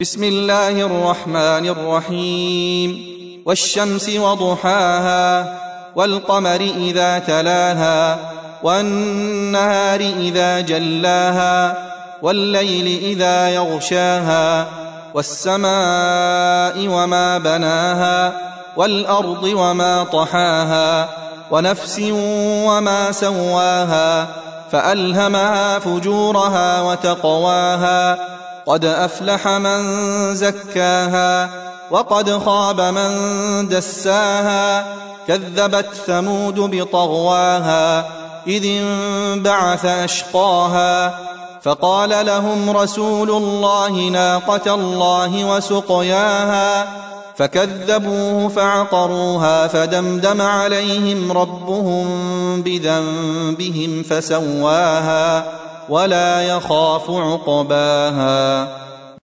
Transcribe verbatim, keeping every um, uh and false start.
بسم الله الرحمن الرحيم والشمس وضحاها والقمر إذا تلاها والنهار إذا جلاها والليل إذا يغشاها والسماء وما بناها والأرض وما طحاها ونفس وما سواها فألهمها فجورها وتقواها قد أفلح من زكاها وقد خاب من دساها كذبت ثمود بطغواها إذ انبعث أشقاها فقال لهم رسول الله ناقة الله وسقياها فكذبوه فعقروها فدمدم عليهم ربهم بذنبهم فسواها ولا يخاف عقباها.